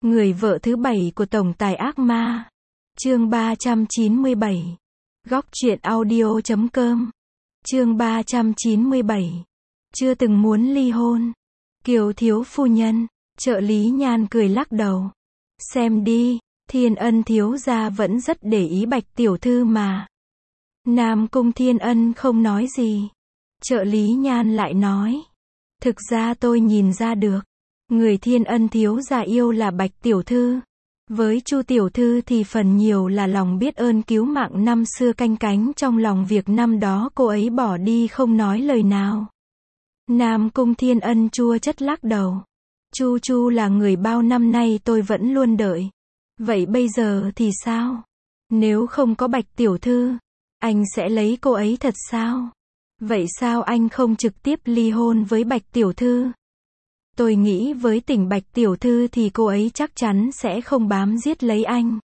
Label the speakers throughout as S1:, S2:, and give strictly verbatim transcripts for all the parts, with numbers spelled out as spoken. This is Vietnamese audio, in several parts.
S1: Người vợ thứ bảy của tổng tài ác ma. Chương ba trăm chín mươi bảy. Góc truyện audio chấm com. Chương ba trăm chín mươi bảy. Chưa từng muốn ly hôn. Kiều thiếu phu nhân. Trợ lý Nhan cười lắc đầu. Xem đi, Thiên Ân thiếu gia vẫn rất để ý Bạch tiểu thư mà. Nam Cung Thiên Ân không nói gì. Trợ lý Nhan lại nói. Thực ra tôi nhìn ra được. Người Thiên Ân thiếu gia yêu là Bạch tiểu thư. Với Chu tiểu thư thì phần nhiều là lòng biết ơn cứu mạng năm xưa canh cánh trong lòng việc năm đó cô ấy bỏ đi không nói lời nào. Nam Cung Thiên Ân chua chất lắc đầu. Chu Chu là người bao năm nay tôi vẫn luôn đợi. Vậy bây giờ thì sao? Nếu không có Bạch tiểu thư, anh sẽ lấy cô ấy thật sao? Vậy sao anh không trực tiếp ly hôn với Bạch tiểu thư? Tôi nghĩ với tình Bạch tiểu thư thì cô ấy chắc chắn sẽ không bám giết lấy anh.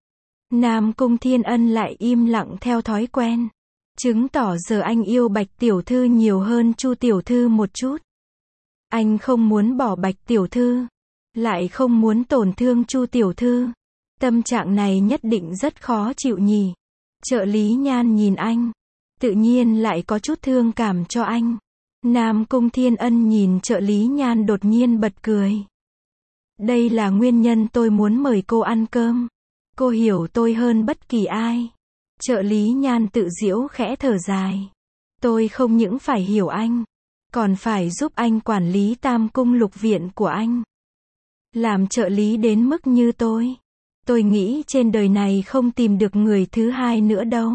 S1: Nam Cung Thiên Ân lại im lặng theo thói quen. Chứng tỏ giờ anh yêu Bạch tiểu thư nhiều hơn Chu tiểu thư một chút. Anh không muốn bỏ Bạch tiểu thư, lại không muốn tổn thương Chu tiểu thư. Tâm trạng này nhất định rất khó chịu nhỉ. Trợ lý Nhan nhìn anh, tự nhiên lại có chút thương cảm cho anh. Nam Cung Thiên Ân nhìn trợ lý Nhan đột nhiên bật cười. Đây là nguyên nhân tôi muốn mời cô ăn cơm. Cô hiểu tôi hơn bất kỳ ai. Trợ lý Nhan tự giễu khẽ thở dài. Tôi không những phải hiểu anh, còn phải giúp anh quản lý Tam Cung Lục Viện của anh. Làm trợ lý đến mức như tôi, tôi nghĩ trên đời này không tìm được người thứ hai nữa đâu.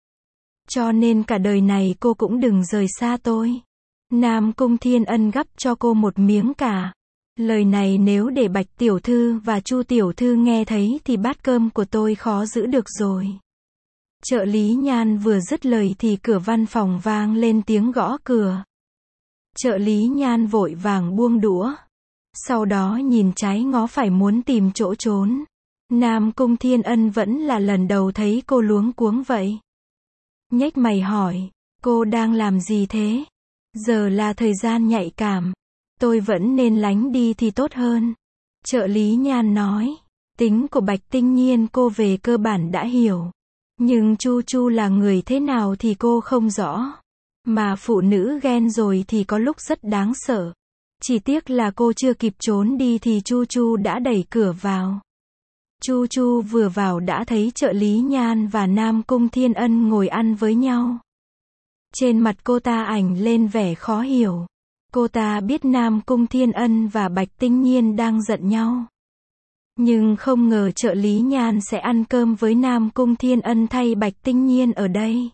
S1: Cho nên cả đời này cô cũng đừng rời xa tôi. Nam Cung Thiên Ân gắp cho cô một miếng cà. Lời này nếu để Bạch tiểu thư và Chu tiểu thư nghe thấy thì bát cơm của tôi khó giữ được rồi. Trợ lý Nhan vừa dứt lời thì cửa văn phòng vang lên tiếng gõ cửa. Trợ lý Nhan vội vàng buông đũa. Sau đó nhìn trái ngó phải muốn tìm chỗ trốn. Nam Cung Thiên Ân vẫn là lần đầu thấy cô luống cuống vậy. Nhếch mày hỏi, cô đang làm gì thế? Giờ là thời gian nhạy cảm. Tôi vẫn nên lánh đi thì tốt hơn. Trợ lý Nhan nói, tính của Bạch Tinh Nhiên cô về cơ bản đã hiểu. Nhưng Chu Chu là người thế nào thì cô không rõ. Mà phụ nữ ghen rồi thì có lúc rất đáng sợ. Chỉ tiếc là cô chưa kịp trốn đi thì Chu Chu đã đẩy cửa vào. Chu Chu vừa vào đã thấy trợ lý Nhan và Nam Cung Thiên Ân ngồi ăn với nhau. Trên mặt cô ta ảnh lên vẻ khó hiểu. Cô ta biết Nam Cung Thiên Ân và Bạch Tinh Nhiên đang giận nhau. Nhưng không ngờ trợ lý Nhan sẽ ăn cơm với Nam Cung Thiên Ân thay Bạch Tinh Nhiên ở đây.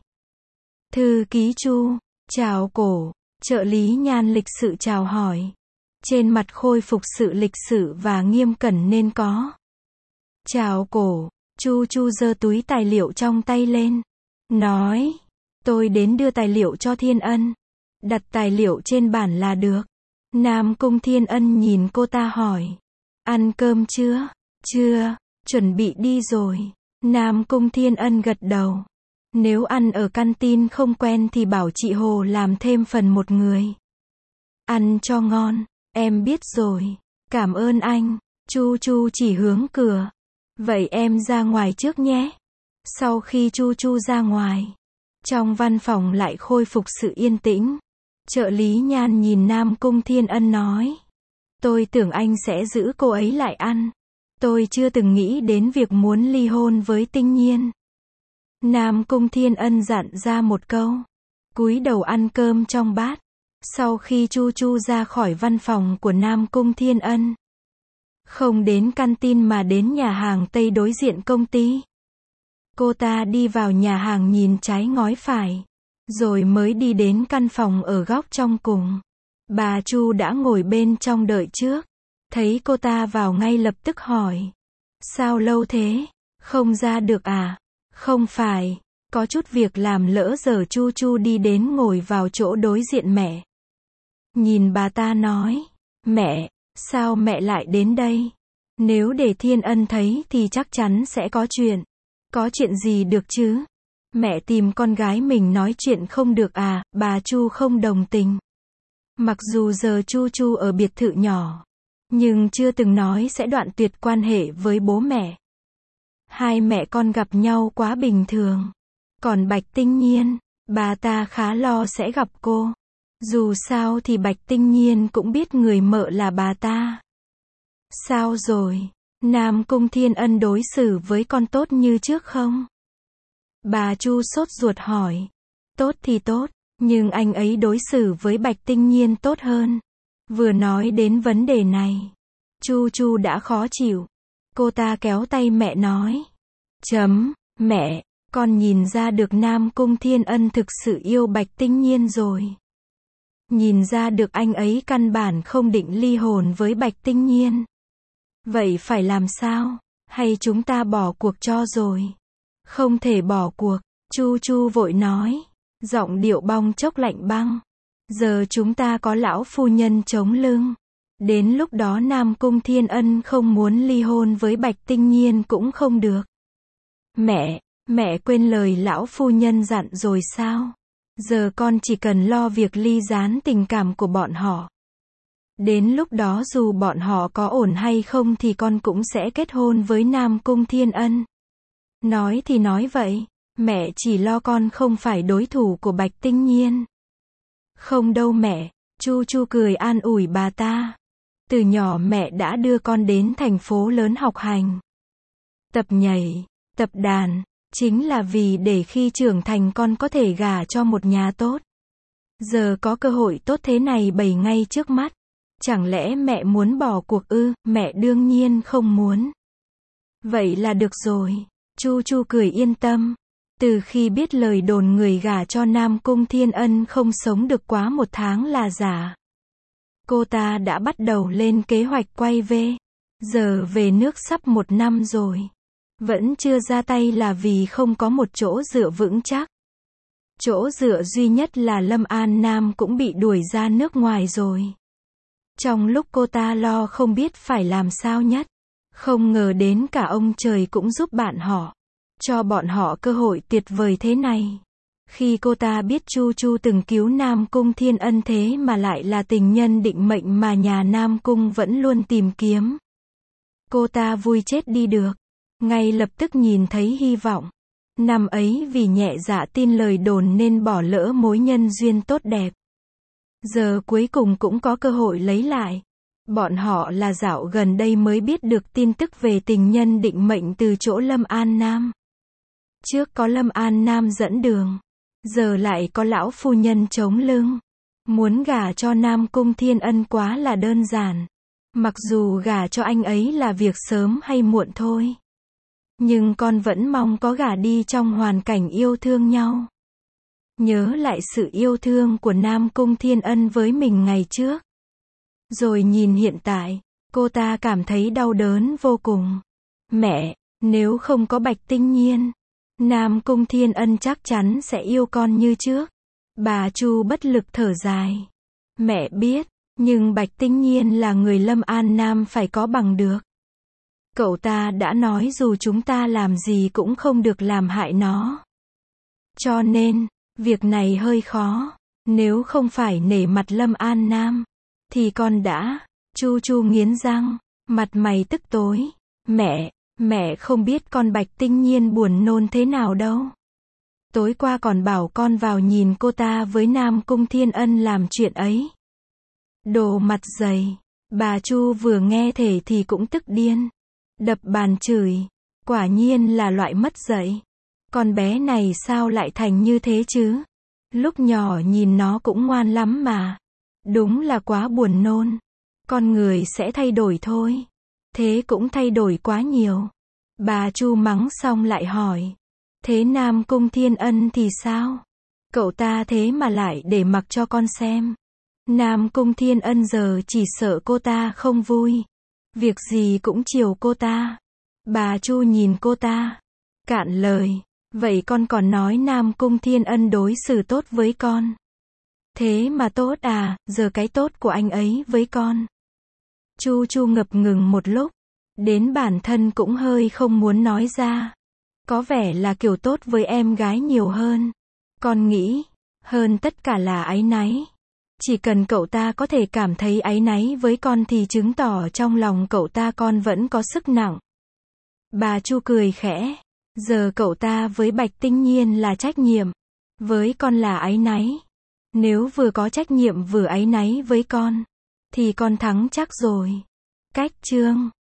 S1: Thư ký Chu, chào cổ. Trợ lý Nhan lịch sự chào hỏi. Trên mặt khôi phục sự lịch sự và nghiêm cẩn nên có. Chào cổ. Chu Chu giơ túi tài liệu trong tay lên. Nói, tôi đến đưa tài liệu cho Thiên Ân. Đặt tài liệu trên bàn là được. Nam Cung Thiên Ân nhìn cô ta hỏi. Ăn cơm chưa? Chưa, chuẩn bị đi rồi. Nam Cung Thiên Ân gật đầu. Nếu ăn ở canteen không quen thì bảo chị Hồ làm thêm phần một người. Ăn cho ngon, em biết rồi. Cảm ơn anh. Chu Chu chỉ hướng cửa. Vậy em ra ngoài trước nhé. Sau khi Chu Chu ra ngoài, trong văn phòng lại khôi phục sự yên tĩnh. Trợ lý Nhan nhìn Nam Cung Thiên Ân nói. Tôi tưởng anh sẽ giữ cô ấy lại ăn. Tôi chưa từng nghĩ đến việc muốn ly hôn với Tinh Nhiên. Nam Cung Thiên Ân dặn ra một câu. Cúi đầu ăn cơm trong bát. Sau khi Chu Chu ra khỏi văn phòng của Nam Cung Thiên Ân, không đến canteen mà đến nhà hàng Tây đối diện công ty. Cô ta đi vào nhà hàng nhìn trái ngó phải. Rồi mới đi đến căn phòng ở góc trong cùng. Bà Chu đã ngồi bên trong đợi trước. Thấy cô ta vào ngay lập tức hỏi. Sao lâu thế? Không ra được à? Không phải, có chút việc làm lỡ giờ. Chu Chu đi đến ngồi vào chỗ đối diện mẹ. Nhìn bà ta nói. Mẹ, sao mẹ lại đến đây? Nếu để Thiên Ân thấy thì chắc chắn sẽ có chuyện. Có chuyện gì được chứ? Mẹ tìm con gái mình nói chuyện không được à? Bà Chu không đồng tình. Mặc dù giờ Chu Chu ở biệt thự nhỏ, nhưng chưa từng nói sẽ đoạn tuyệt quan hệ với bố mẹ. Hai mẹ con gặp nhau quá bình thường. Còn Bạch Tinh Nhiên, bà ta khá lo sẽ gặp cô. Dù sao thì Bạch Tinh Nhiên cũng biết người mợ là bà ta. Sao rồi? Nam Cung Thiên Ân đối xử với con tốt như trước không? Bà Chu sốt ruột hỏi. Tốt thì tốt, nhưng anh ấy đối xử với Bạch Tinh Nhiên tốt hơn. Vừa nói đến vấn đề này, Chu Chu đã khó chịu. Cô ta kéo tay mẹ nói. Chấm, mẹ, con nhìn ra được Nam Cung Thiên Ân thực sự yêu Bạch Tinh Nhiên rồi. Nhìn ra được anh ấy căn bản không định ly hôn với Bạch Tinh Nhiên. Vậy phải làm sao? Hay chúng ta bỏ cuộc cho rồi? Không thể bỏ cuộc, Chu Chu vội nói. Giọng điệu bong chốc lạnh băng. Giờ chúng ta có lão phu nhân chống lưng. Đến lúc đó Nam Cung Thiên Ân không muốn ly hôn với Bạch Tinh Nhiên cũng không được. Mẹ, mẹ quên lời lão phu nhân dặn rồi sao? Giờ con chỉ cần lo việc ly gián tình cảm của bọn họ. Đến lúc đó dù bọn họ có ổn hay không thì con cũng sẽ kết hôn với Nam Cung Thiên Ân. Nói thì nói vậy, mẹ chỉ lo con không phải đối thủ của Bạch Tinh Nhiên. Không đâu mẹ, Chu Chu cười an ủi bà ta. Từ nhỏ mẹ đã đưa con đến thành phố lớn học hành. Tập nhảy, tập đàn, chính là vì để khi trưởng thành con có thể gả cho một nhà tốt. Giờ có cơ hội tốt thế này bày ngay trước mắt. Chẳng lẽ mẹ muốn bỏ cuộc ư? Mẹ đương nhiên không muốn. Vậy là được rồi. Chu Chu cười yên tâm. Từ khi biết lời đồn người gả cho Nam Cung Thiên Ân không sống được quá một tháng là giả, cô ta đã bắt đầu lên kế hoạch quay về. Giờ về nước sắp một năm rồi. Vẫn chưa ra tay là vì không có một chỗ dựa vững chắc. Chỗ dựa duy nhất là Lâm An Nam cũng bị đuổi ra nước ngoài rồi. Trong lúc cô ta lo không biết phải làm sao nhất, không ngờ đến cả ông trời cũng giúp bạn họ, cho bọn họ cơ hội tuyệt vời thế này. Khi cô ta biết Chu Chu từng cứu Nam Cung Thiên Ân thế mà lại là tình nhân định mệnh mà nhà Nam Cung vẫn luôn tìm kiếm, cô ta vui chết đi được. Ngay lập tức nhìn thấy hy vọng. Năm ấy vì nhẹ dạ tin lời đồn nên bỏ lỡ mối nhân duyên tốt đẹp. Giờ cuối cùng cũng có cơ hội lấy lại. Bọn họ là dạo gần đây mới biết được tin tức về tình nhân định mệnh từ chỗ Lâm An Nam. Trước có Lâm An Nam dẫn đường, giờ lại có lão phu nhân chống lưng. Muốn gả cho Nam Cung Thiên Ân quá là đơn giản. Mặc dù gả cho anh ấy là việc sớm hay muộn thôi, nhưng con vẫn mong có gả đi trong hoàn cảnh yêu thương nhau. Nhớ lại sự yêu thương của Nam Cung Thiên Ân với mình ngày trước. Rồi nhìn hiện tại, cô ta cảm thấy đau đớn vô cùng. Mẹ, nếu không có Bạch Tinh Nhiên, Nam Cung Thiên Ân chắc chắn sẽ yêu con như trước. Bà Chu bất lực thở dài. Mẹ biết, nhưng Bạch Tinh Nhiên là người Lâm An Nam phải có bằng được. Cậu ta đã nói dù chúng ta làm gì cũng không được làm hại nó. Cho nên, việc này hơi khó. Nếu không phải nể mặt Lâm An Nam, thì con đã. Chu Chu nghiến răng, mặt mày tức tối. Mẹ, mẹ không biết con Bạch Tinh Nhiên buồn nôn thế nào đâu. Tối qua còn bảo con vào nhìn cô ta với Nam Cung Thiên Ân làm chuyện ấy. Đồ mặt dày. Bà Chu vừa nghe thể thì cũng tức điên. Đập bàn chửi. Quả nhiên là loại mất dạy. Con bé này sao lại thành như thế chứ? Lúc nhỏ nhìn nó cũng ngoan lắm mà. Đúng là quá buồn nôn. Con người sẽ thay đổi thôi. Thế cũng thay đổi quá nhiều. Bà Chu mắng xong lại hỏi. Thế Nam Cung Thiên Ân thì sao? Cậu ta thế mà lại để mặc cho con xem. Nam Cung Thiên Ân giờ chỉ sợ cô ta không vui. Việc gì cũng chiều cô ta. Bà Chu nhìn cô ta. Cạn lời. Vậy con còn nói Nam Cung Thiên Ân đối xử tốt với con. Thế mà tốt à, giờ cái tốt của anh ấy với con. Chu Chu ngập ngừng một lúc. Đến bản thân cũng hơi không muốn nói ra. Có vẻ là kiểu tốt với em gái nhiều hơn. Con nghĩ, hơn tất cả là áy náy. Chỉ cần cậu ta có thể cảm thấy áy náy với con thì chứng tỏ trong lòng cậu ta con vẫn có sức nặng. Bà Chu cười khẽ. Giờ cậu ta với Bạch Tinh Nhiên là trách nhiệm. Với con là áy náy. Nếu vừa có trách nhiệm vừa áy náy với con, thì con thắng chắc rồi. Cách chương